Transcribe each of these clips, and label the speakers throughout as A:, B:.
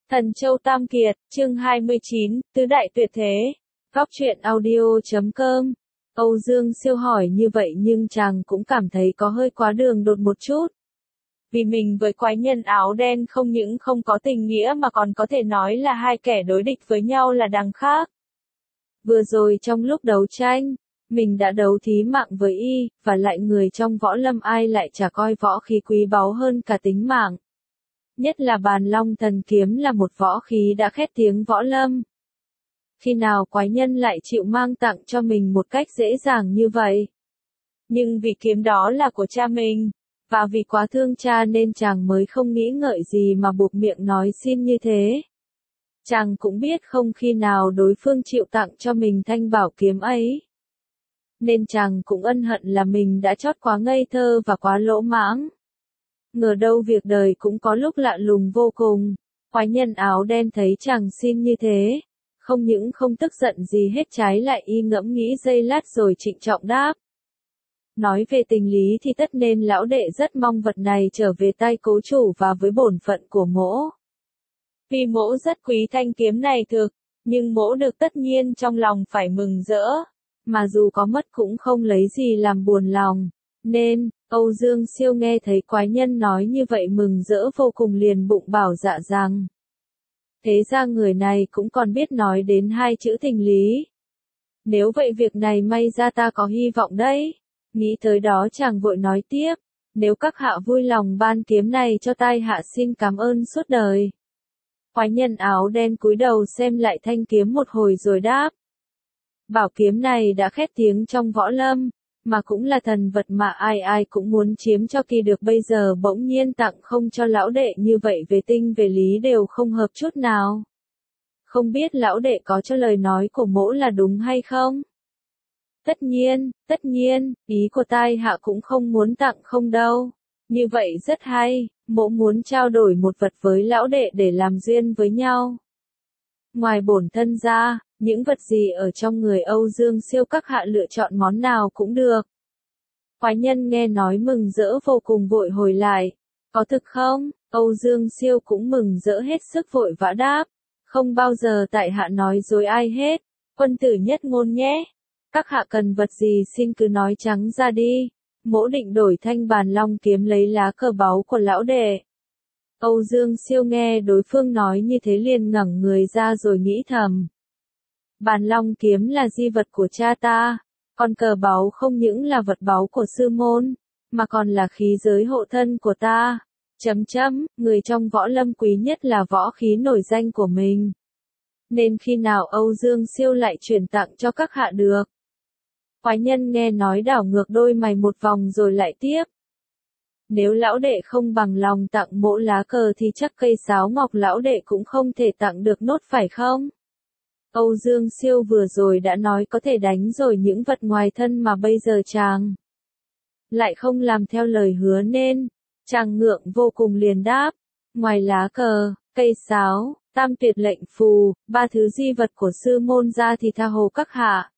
A: Thần Châu Tam Kiệt, chương 29, Tứ Đại Tuyệt Thế. Góc truyện audio.com. Âu Dương Siêu hỏi như vậy nhưng chàng cũng cảm thấy có hơi quá đường đột một chút. Vì mình với quái nhân áo đen không những không có tình nghĩa mà còn có thể nói là hai kẻ đối địch với nhau là đằng khác. Vừa rồi trong lúc đấu tranh, mình đã đấu thí mạng với y, và lại người trong võ lâm ai lại chả coi võ khí quý báu hơn cả tính mạng. Nhất là Bàn Long Thần Kiếm là một võ khí đã khét tiếng võ lâm. Khi nào quái nhân lại chịu mang tặng cho mình một cách dễ dàng như vậy? Nhưng vì kiếm đó là của cha mình, và vì quá thương cha nên chàng mới không nghĩ ngợi gì mà buộc miệng nói xin như thế. Chàng cũng biết không khi nào đối phương chịu tặng cho mình thanh bảo kiếm ấy. Nên chàng cũng ân hận là mình đã chót quá ngây thơ và quá lỗ mãng. Ngờ đâu việc đời cũng có lúc lạ lùng vô cùng. Quái nhân áo đen thấy chàng xin như thế, không những không tức giận gì hết, trái lại y ngẫm nghĩ giây lát rồi trịnh trọng đáp. Nói về tình lý thì tất nên lão đệ rất mong vật này trở về tay cố chủ và với bổn phận của mỗ. Vì mỗ rất quý thanh kiếm này thực, nhưng mỗ được tất nhiên trong lòng phải mừng rỡ, mà dù có mất cũng không lấy gì làm buồn lòng. Nên, Âu Dương Siêu nghe thấy quái nhân nói như vậy mừng rỡ vô cùng, liền bụng bảo dạ rằng. Thế ra người này cũng còn biết nói đến hai chữ tình lý. Nếu vậy việc này may ra ta có hy vọng đấy. Nghĩ tới đó chàng vội nói tiếp. Nếu các hạ vui lòng ban kiếm này cho tai hạ xin cảm ơn suốt đời. Quái nhân áo đen cúi đầu xem lại thanh kiếm một hồi rồi đáp. Bảo kiếm này đã khét tiếng trong võ lâm, mà cũng là thần vật mà ai ai cũng muốn chiếm cho kỳ được, bây giờ bỗng nhiên tặng không cho lão đệ như vậy về tinh về lý đều không hợp chút nào. Không biết lão đệ có cho lời nói của mỗ là đúng hay không? Tất nhiên, ý của tai hạ cũng không muốn tặng không đâu. Như vậy rất hay, mỗ muốn trao đổi một vật với lão đệ để làm duyên với nhau. Ngoài bổn thân ra, những vật gì ở trong người Âu Dương Siêu các hạ lựa chọn món nào cũng được. Quái nhân nghe nói mừng rỡ vô cùng vội hồi lại. Có thực không? Âu Dương Siêu cũng mừng rỡ hết sức vội vã đáp. Không bao giờ tại hạ nói dối ai hết. Quân tử nhất ngôn nhé. Các hạ cần vật gì xin cứ nói trắng ra đi. Mỗ định đổi thanh Bàn Long kiếm lấy lá cờ báu của lão đệ. Âu Dương Siêu nghe đối phương nói như thế liền ngẩng người ra rồi nghĩ thầm. Bàn Long kiếm là di vật của cha ta, còn cờ báu không những là vật báu của sư môn, mà còn là khí giới hộ thân của ta. Người trong võ lâm quý nhất là võ khí nổi danh của mình. Nên khi nào Âu Dương Siêu lại chuyển tặng cho các hạ được? Quái nhân nghe nói đảo ngược đôi mày một vòng rồi lại tiếp. Nếu lão đệ không bằng lòng tặng mỗ lá cờ thì chắc cây sáo ngọc lão đệ cũng không thể tặng được nốt phải không? Âu Dương Siêu vừa rồi đã nói có thể đánh rồi những vật ngoài thân mà bây giờ chàng lại không làm theo lời hứa nên chàng ngượng vô cùng liền đáp. Ngoài lá cờ, cây sáo, tam tuyệt lệnh phù, ba thứ di vật của sư môn ra thì tha hồ các hạ.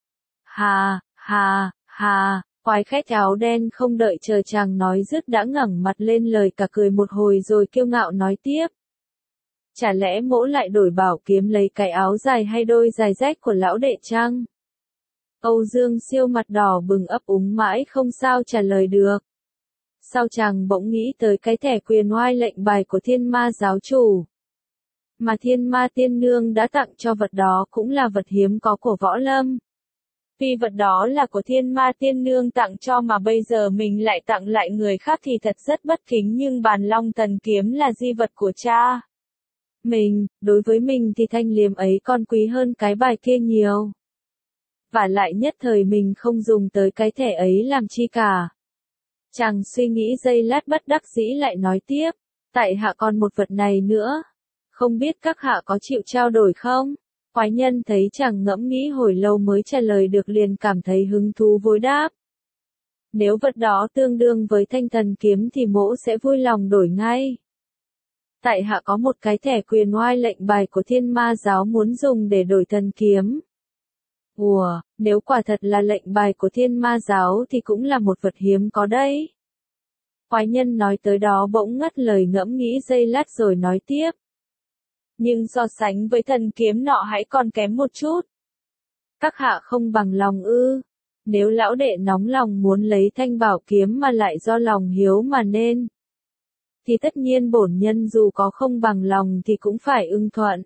A: Hà, quái khách áo đen không đợi chờ chàng nói dứt đã ngẩng mặt lên lời cả cười một hồi rồi kiêu ngạo nói tiếp. Chả lẽ mỗ lại đổi bảo kiếm lấy cái áo dài hay đôi giày rách của lão đệ chăng? Âu Dương Siêu mặt đỏ bừng ấp úng mãi không sao trả lời được. Sao chàng bỗng nghĩ tới cái thẻ quyền oai lệnh bài của Thiên Ma giáo chủ? Mà Thiên Ma tiên nương đã tặng cho vật đó cũng là vật hiếm có của võ lâm. Vì vật đó là của Thiên Ma tiên nương tặng cho mà bây giờ mình lại tặng lại người khác thì thật rất bất kính, nhưng Bàn Long Thần Kiếm là di vật của cha mình, đối với mình thì thanh liềm ấy còn quý hơn cái bài kia nhiều. Và lại nhất thời mình không dùng tới cái thẻ ấy làm chi cả. Chàng suy nghĩ giây lát bất đắc dĩ lại nói tiếp. Tại hạ còn một vật này nữa. Không biết các hạ có chịu trao đổi không? Quái nhân thấy chàng ngẫm nghĩ hồi lâu mới trả lời được liền cảm thấy hứng thú vội đáp. Nếu vật đó tương đương với thanh thần kiếm thì mỗ sẽ vui lòng đổi ngay. Tại hạ có một cái thẻ quyền oai lệnh bài của Thiên Ma giáo muốn dùng để đổi thần kiếm. Nếu quả thật là lệnh bài của Thiên Ma giáo thì cũng là một vật hiếm có đấy. Quái nhân nói tới đó bỗng ngắt lời ngẫm nghĩ giây lát rồi nói tiếp. nhưng so sánh với thần kiếm nọ hãy còn kém một chút. Các hạ không bằng lòng ư? Nếu lão đệ nóng lòng muốn lấy thanh bảo kiếm mà lại do lòng hiếu mà nên, thì tất nhiên bổn nhân dù có không bằng lòng thì cũng phải ưng thuận.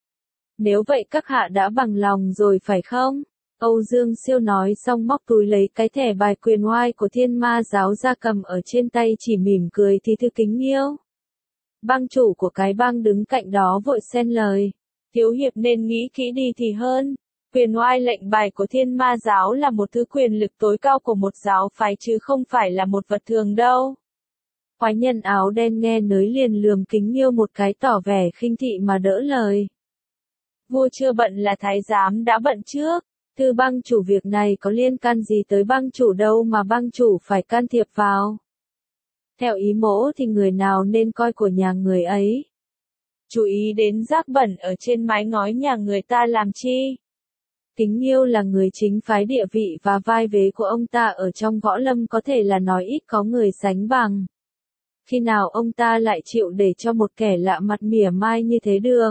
A: Nếu vậy các hạ đã bằng lòng rồi phải không? Âu Dương Siêu nói xong móc túi lấy cái thẻ bài quyền oai của Thiên Ma giáo ra cầm ở trên tay, chỉ mỉm cười thì Thư Kính Nghiêu, bang chủ của cái bang đứng cạnh đó vội xen lời. Thiếu hiệp nên nghĩ kỹ đi thì hơn. Quyền oai lệnh bài của Thiên Ma giáo là một thứ quyền lực tối cao của một giáo phái chứ không phải là một vật thường đâu. Quái nhân áo đen nghe nới liền lườm Kính Nghiêu một cái tỏ vẻ khinh thị mà đỡ lời. Vua chưa bận là thái giám đã bận trước. Thư bang chủ, việc này có liên can gì tới bang chủ đâu mà bang chủ phải can thiệp vào. Theo ý mỗ thì người nào nên coi của nhà người ấy. Chú ý đến rác bẩn ở trên mái ngói nhà người ta làm chi? Kính Nghiêu là người chính phái, địa vị và vai vế của ông ta ở trong võ lâm có thể là nói ít có người sánh bằng. Khi nào ông ta lại chịu để cho một kẻ lạ mặt mỉa mai như thế được?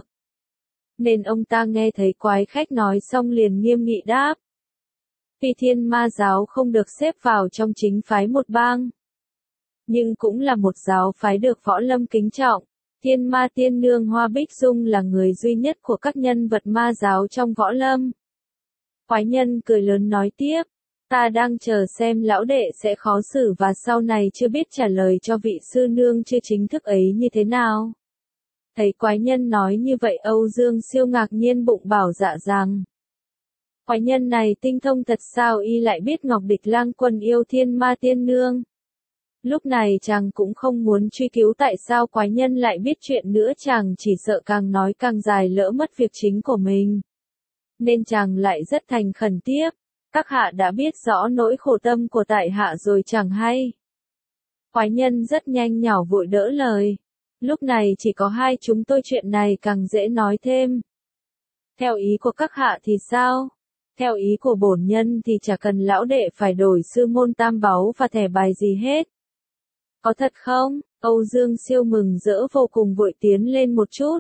A: Nên ông ta nghe thấy quái khách nói xong liền nghiêm nghị đáp. Tuy Thiên Ma giáo không được xếp vào trong chính phái một bang, nhưng cũng là một giáo phái được võ lâm kính trọng. Thiên Ma tiên nương Hoa Bích Dung là người duy nhất của các nhân vật ma giáo trong võ lâm. Quái nhân cười lớn nói tiếp, ta đang chờ xem lão đệ sẽ khó xử và sau này chưa biết trả lời cho vị sư nương chưa chính thức ấy như thế nào. Thấy quái nhân nói như vậy, Âu Dương Siêu ngạc nhiên bụng bảo dạ rằng. Quái nhân này tinh thông thật sao, y lại biết Ngọc Địch Lang Quân yêu Thiên Ma tiên nương. Lúc này chàng cũng không muốn truy cứu tại sao quái nhân lại biết chuyện nữa, chàng chỉ sợ càng nói càng dài lỡ mất việc chính của mình. Nên chàng lại rất thành khẩn tiếp, các hạ đã biết rõ nỗi khổ tâm của tại hạ rồi chẳng hay. Quái nhân rất nhanh nhảu vội đỡ lời. Lúc này chỉ có hai chúng tôi, chuyện này càng dễ nói thêm. Theo ý của các hạ thì sao? Theo ý của bổn nhân thì chả cần lão đệ phải đổi sư môn tam báu và thẻ bài gì hết. Có thật không? Âu Dương Siêu mừng rỡ vô cùng vội tiến lên một chút.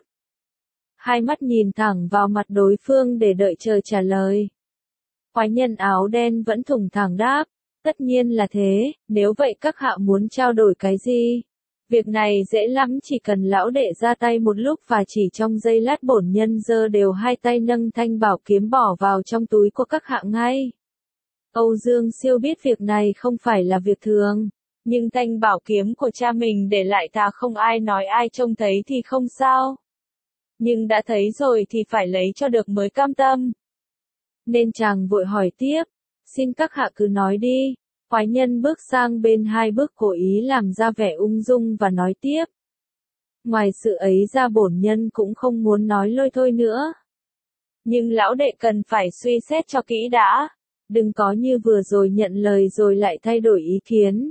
A: Hai mắt nhìn thẳng vào mặt đối phương để đợi chờ trả lời. Quái nhân áo đen vẫn thủng thẳng đáp. Tất nhiên là thế, nếu vậy các hạ muốn trao đổi cái gì? Việc này dễ lắm, chỉ cần lão đệ ra tay một lúc và chỉ trong giây lát bổn nhân giơ đều hai tay nâng thanh bảo kiếm bỏ vào trong túi của các hạ ngay. Âu Dương Siêu biết việc này không phải là việc thường, nhưng thanh bảo kiếm của cha mình để lại ta không ai nói ai trông thấy thì không sao. Nhưng đã thấy rồi thì phải lấy cho được mới cam tâm. Nên chàng vội hỏi tiếp, xin các hạ cứ nói đi. Quái nhân bước sang bên hai bước, cố ý làm ra vẻ ung dung và nói tiếp. Ngoài sự ấy ra bổn nhân cũng không muốn nói lôi thôi nữa. Nhưng lão đệ cần phải suy xét cho kỹ đã. Đừng có như vừa rồi nhận lời rồi lại thay đổi ý kiến.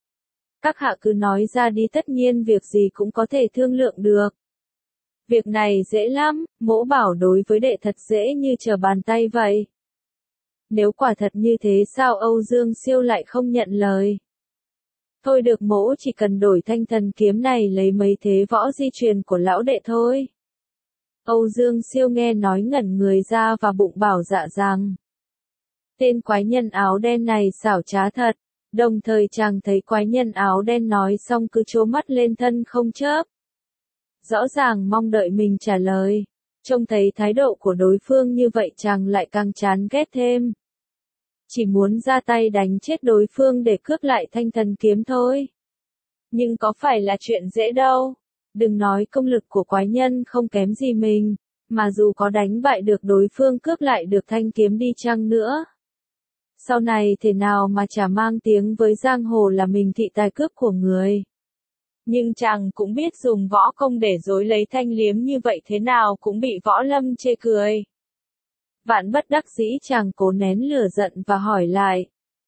A: Các hạ cứ nói ra đi, tất nhiên việc gì cũng có thể thương lượng được. Việc này dễ lắm, mỗ bảo đối với đệ thật dễ như trở bàn tay vậy. Nếu quả thật như thế sao Âu Dương Siêu lại không nhận lời? Thôi được, mỗ chỉ cần đổi thanh thần kiếm này lấy mấy thế võ di truyền của lão đệ thôi. Âu Dương Siêu nghe nói ngẩn người ra và bụng bảo dạ rằng. Tên quái nhân áo đen này xảo trá thật. Đồng thời chàng thấy quái nhân áo đen nói xong cứ trố mắt lên thân không chớp. Rõ ràng mong đợi mình trả lời. Trông thấy thái độ của đối phương như vậy chàng lại càng chán ghét thêm. Chỉ muốn ra tay đánh chết đối phương để cướp lại thanh thần kiếm thôi. Nhưng có phải là chuyện dễ đâu. Đừng nói công lực của quái nhân không kém gì mình, mà dù có đánh bại được đối phương cướp lại được thanh kiếm đi chăng nữa, sau này thế nào mà chả mang tiếng với giang hồ là mình thị tài cướp của người. Nhưng chàng cũng biết dùng võ công để dối lấy thanh liếm như vậy thế nào cũng bị võ lâm chê cười. Vạn bất đắc dĩ chàng cố nén lửa giận và hỏi lại.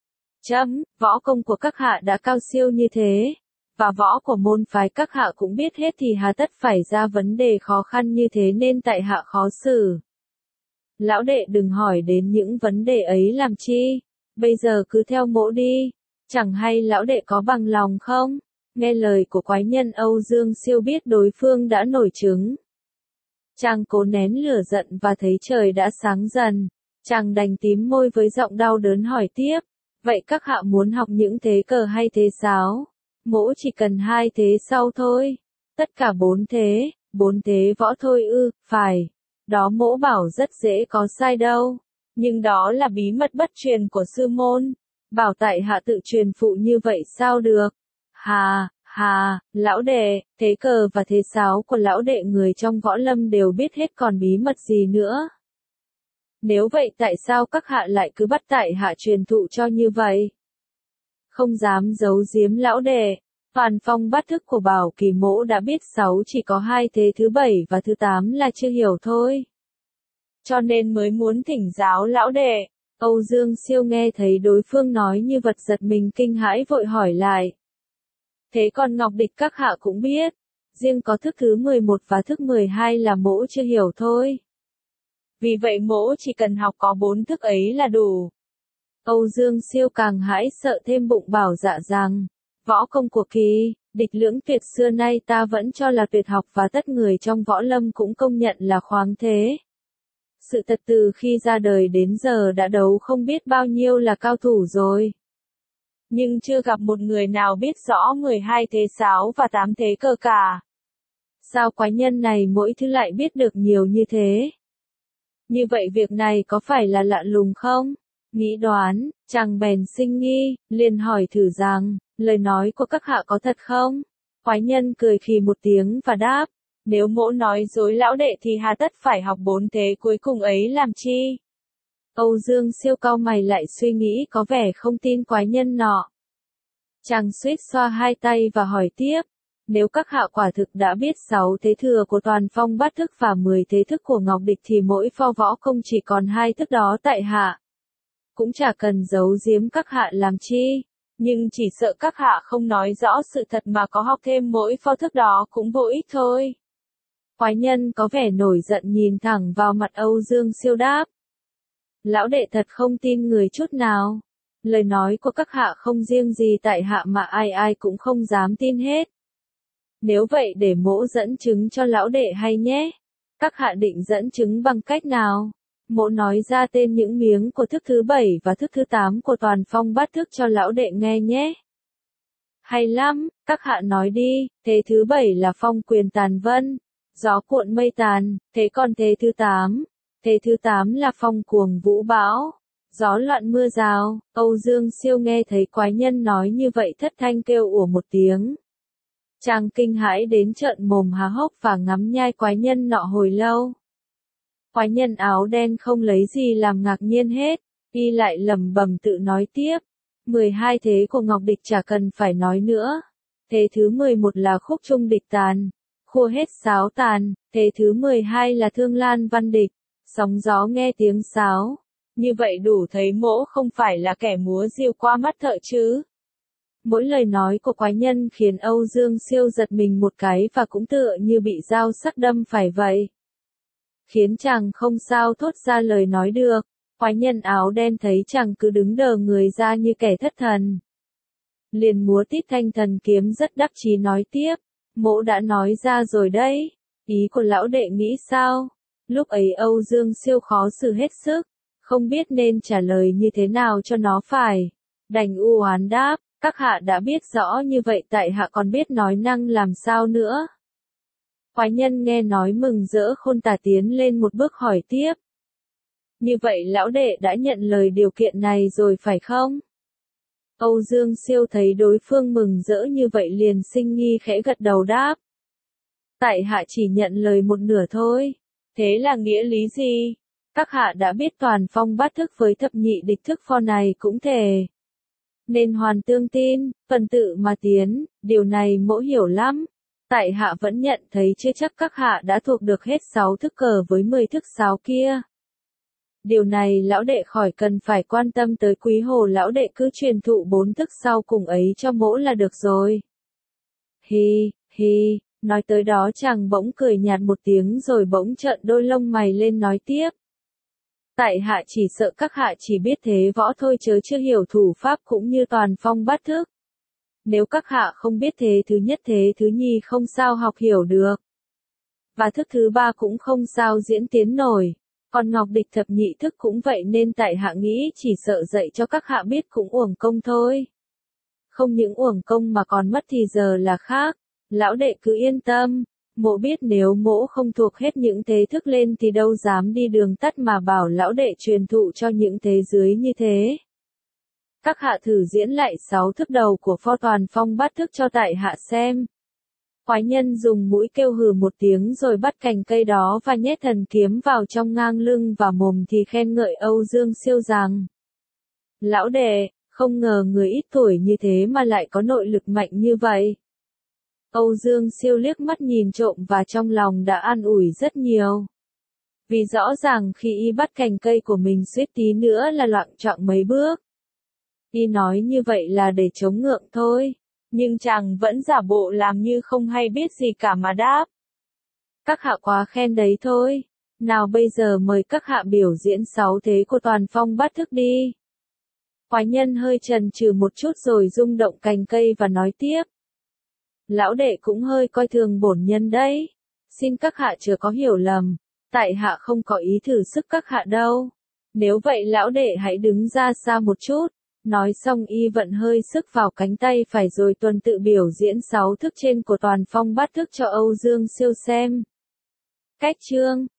A: Võ công của các hạ đã cao siêu như thế, và võ của môn phái các hạ cũng biết hết thì hà tất phải ra vấn đề khó khăn như thế nên tại hạ khó xử. Lão đệ đừng hỏi đến những vấn đề ấy làm chi, bây giờ cứ theo mỗ đi, chẳng hay lão đệ có bằng lòng không? Nghe lời của quái nhân Âu Dương Siêu biết đối phương đã nổi trứng. Chàng cố nén lửa giận và thấy trời đã sáng dần. Chàng đành tím môi với giọng đau đớn hỏi tiếp. Vậy các hạ muốn học những thế cờ hay thế sáo? Mỗ chỉ cần 2 thế sau thôi. Tất cả 4 thế võ thôi ư, phải. Đó mỗ bảo rất dễ có sai đâu. Nhưng đó là bí mật bất truyền của sư môn. Bảo tại hạ tự truyền phụ như vậy sao được? Hà, lão đệ, thế cờ và thế sáo của lão đệ người trong võ lâm đều biết hết còn bí mật gì nữa. Nếu vậy tại sao các hạ lại cứ bắt tại hạ truyền thụ cho như vậy? Không dám giấu giếm lão đệ, toàn phong bát thức của Bảo Kỳ mỗ đã biết 6 chỉ có 2 thế thứ 7 và thứ 8 là chưa hiểu thôi. Cho nên mới muốn thỉnh giáo lão đệ. Âu Dương Siêu nghe thấy đối phương nói như vật giật mình kinh hãi vội hỏi lại. Thế còn Ngọc Địch các hạ cũng biết, riêng có thức thứ 11 và thức 12 là mỗ chưa hiểu thôi. Vì vậy mỗ chỉ cần học có 4 thức ấy là đủ. Âu Dương Siêu càng hãi sợ thêm bụng bảo dạ rằng, võ công của Kỳ, Địch lưỡng tuyệt xưa nay ta vẫn cho là tuyệt học và tất người trong võ lâm cũng công nhận là khoáng thế. Sự thật từ khi ra đời đến giờ đã đấu không biết bao nhiêu là cao thủ rồi. Nhưng chưa gặp một người nào biết rõ 12 thế sáo và 8 thế cờ cả. Sao quái nhân này mỗi thứ lại biết được nhiều như thế? Như vậy việc này có phải là lạ lùng không? Nghĩ đoán, chàng bèn sinh nghi, liền hỏi thử rằng, lời nói của các hạ có thật không? Quái nhân cười khì một tiếng và đáp, nếu mỗ nói dối lão đệ thì hà tất phải học 4 thế cuối cùng ấy làm chi? Âu Dương Siêu cau mày lại suy nghĩ có vẻ không tin quái nhân nọ. Chàng suýt xoa 2 tay và hỏi tiếp, nếu các hạ quả thực đã biết 6 thế thừa của toàn phong bát thức và 10 thế thức của Ngọc Địch thì mỗi pho võ công chỉ còn 2 thức đó tại hạ. Cũng chả cần giấu giếm các hạ làm chi, nhưng chỉ sợ các hạ không nói rõ sự thật mà có học thêm mỗi pho thức đó cũng vô ích thôi. Quái nhân có vẻ nổi giận nhìn thẳng vào mặt Âu Dương Siêu đáp. Lão đệ thật không tin người chút nào. Lời nói của các hạ không riêng gì tại hạ mà ai ai cũng không dám tin hết. Nếu vậy để mỗ dẫn chứng cho lão đệ hay nhé. Các hạ định dẫn chứng bằng cách nào? Mỗ nói ra tên những miếng của thức thứ 7 và thức thứ 8 của toàn phong bát thức cho lão đệ nghe nhé. Hay lắm, các hạ nói đi. Thế thứ 7 là phong quyền tàn vân, gió cuộn mây tàn. Thế còn thế thứ 8 là phong cuồng vũ bão, gió loạn mưa rào. Âu Dương Siêu nghe thấy quái nhân nói như vậy thất thanh kêu ủa một tiếng. Chàng kinh hãi đến trợn mồm há hốc và ngắm nhai quái nhân nọ hồi lâu. Quái nhân áo đen không lấy gì làm ngạc nhiên hết, y lại lẩm bẩm tự nói tiếp. 12 thế của Ngọc Địch chả cần phải nói nữa. Thế thứ 11 là khúc trung địch tàn, khua hết sáo tàn. Thế thứ 12 là thương lan văn địch, sóng gió nghe tiếng sáo. Như vậy đủ thấy mỗ không phải là kẻ múa diều qua mắt thợ chứ. Mỗi lời nói của quái nhân khiến Âu Dương Siêu giật mình một cái và cũng tựa như bị dao sắc đâm phải vậy. Khiến chàng không sao thốt ra lời nói được. Quái nhân áo đen thấy chàng cứ đứng đờ người ra như kẻ thất thần. Liền múa tít thanh thần kiếm rất đắc chí nói tiếp. Mỗ đã nói ra rồi đấy. Ý của lão đệ nghĩ sao? Lúc ấy Âu Dương Siêu khó xử hết sức. Không biết nên trả lời như thế nào cho nó phải. Đành u oán đáp. Các hạ đã biết rõ như vậy tại hạ còn biết nói năng làm sao nữa. Quái nhân nghe nói mừng rỡ khôn tả tiến lên một bước hỏi tiếp. Như vậy lão đệ đã nhận lời điều kiện này rồi phải không? Âu Dương Siêu thấy đối phương mừng rỡ như vậy liền sinh nghi khẽ gật đầu đáp. Tại hạ chỉ nhận lời một nửa thôi. Thế là nghĩa lý gì? Các hạ đã biết toàn phong bát thức với thập nhị địch thức pho này cũng thề. Nên hoàn tương tin, phần tự mà tiến, điều này mỗ hiểu lắm. Tại hạ vẫn nhận thấy chưa chắc các hạ đã thuộc được hết 6 thức cờ với 10 thức sáo kia. Điều này lão đệ khỏi cần phải quan tâm tới quý hồ lão đệ cứ truyền thụ 4 thức sau cùng ấy cho mỗ là được rồi. Hi, nói tới đó chàng bỗng cười nhạt một tiếng rồi bỗng trợn đôi lông mày lên nói tiếp. Tại hạ chỉ sợ các hạ chỉ biết thế võ thôi chớ chưa hiểu thủ pháp cũng như toàn phong bát thức. Nếu các hạ không biết thế thứ nhất thế thứ nhì không sao học hiểu được. Và thức thứ ba cũng không sao diễn tiến nổi. Còn Ngọc Địch thập nhị thức cũng vậy nên tại hạ nghĩ chỉ sợ dạy cho các hạ biết cũng uổng công thôi. Không những uổng công mà còn mất thì giờ là khác. Lão đệ cứ yên tâm. Mỗ biết nếu mỗ không thuộc hết những thế thức lên thì đâu dám đi đường tắt mà bảo lão đệ truyền thụ cho những thế dưới như thế. Các hạ thử diễn lại 6 thức đầu của pho toàn phong bát thức cho tại hạ xem. Quái nhân dùng mũi kêu hừ một tiếng rồi bắt cành cây đó và nhét thần kiếm vào trong ngang lưng và mồm thì khen ngợi Âu Dương Siêu rằng: Lão đệ, không ngờ người ít tuổi như thế mà lại có nội lực mạnh như vậy. Âu Dương Siêu liếc mắt nhìn trộm và trong lòng đã an ủi rất nhiều. Vì rõ ràng khi y bắt cành cây của mình suýt tí nữa là loạng choạng mấy bước. Y nói như vậy là để chống ngượng thôi. Nhưng chàng vẫn giả bộ làm như không hay biết gì cả mà đáp. Các hạ quá khen đấy thôi. Nào bây giờ mời các hạ biểu diễn 6 thế của toàn phong bát thức đi. Quái nhân hơi chần chừ một chút rồi rung động cành cây và nói tiếp. Lão đệ cũng hơi coi thường bổn nhân đấy. Xin các hạ chớ có hiểu lầm. Tại hạ không có ý thử sức các hạ đâu. Nếu vậy lão đệ hãy đứng ra xa một chút. Nói xong y vận hơi sức vào cánh tay phải rồi tuần tự biểu diễn 6 thức trên của toàn phong bát thức cho Âu Dương Siêu xem. Cách chương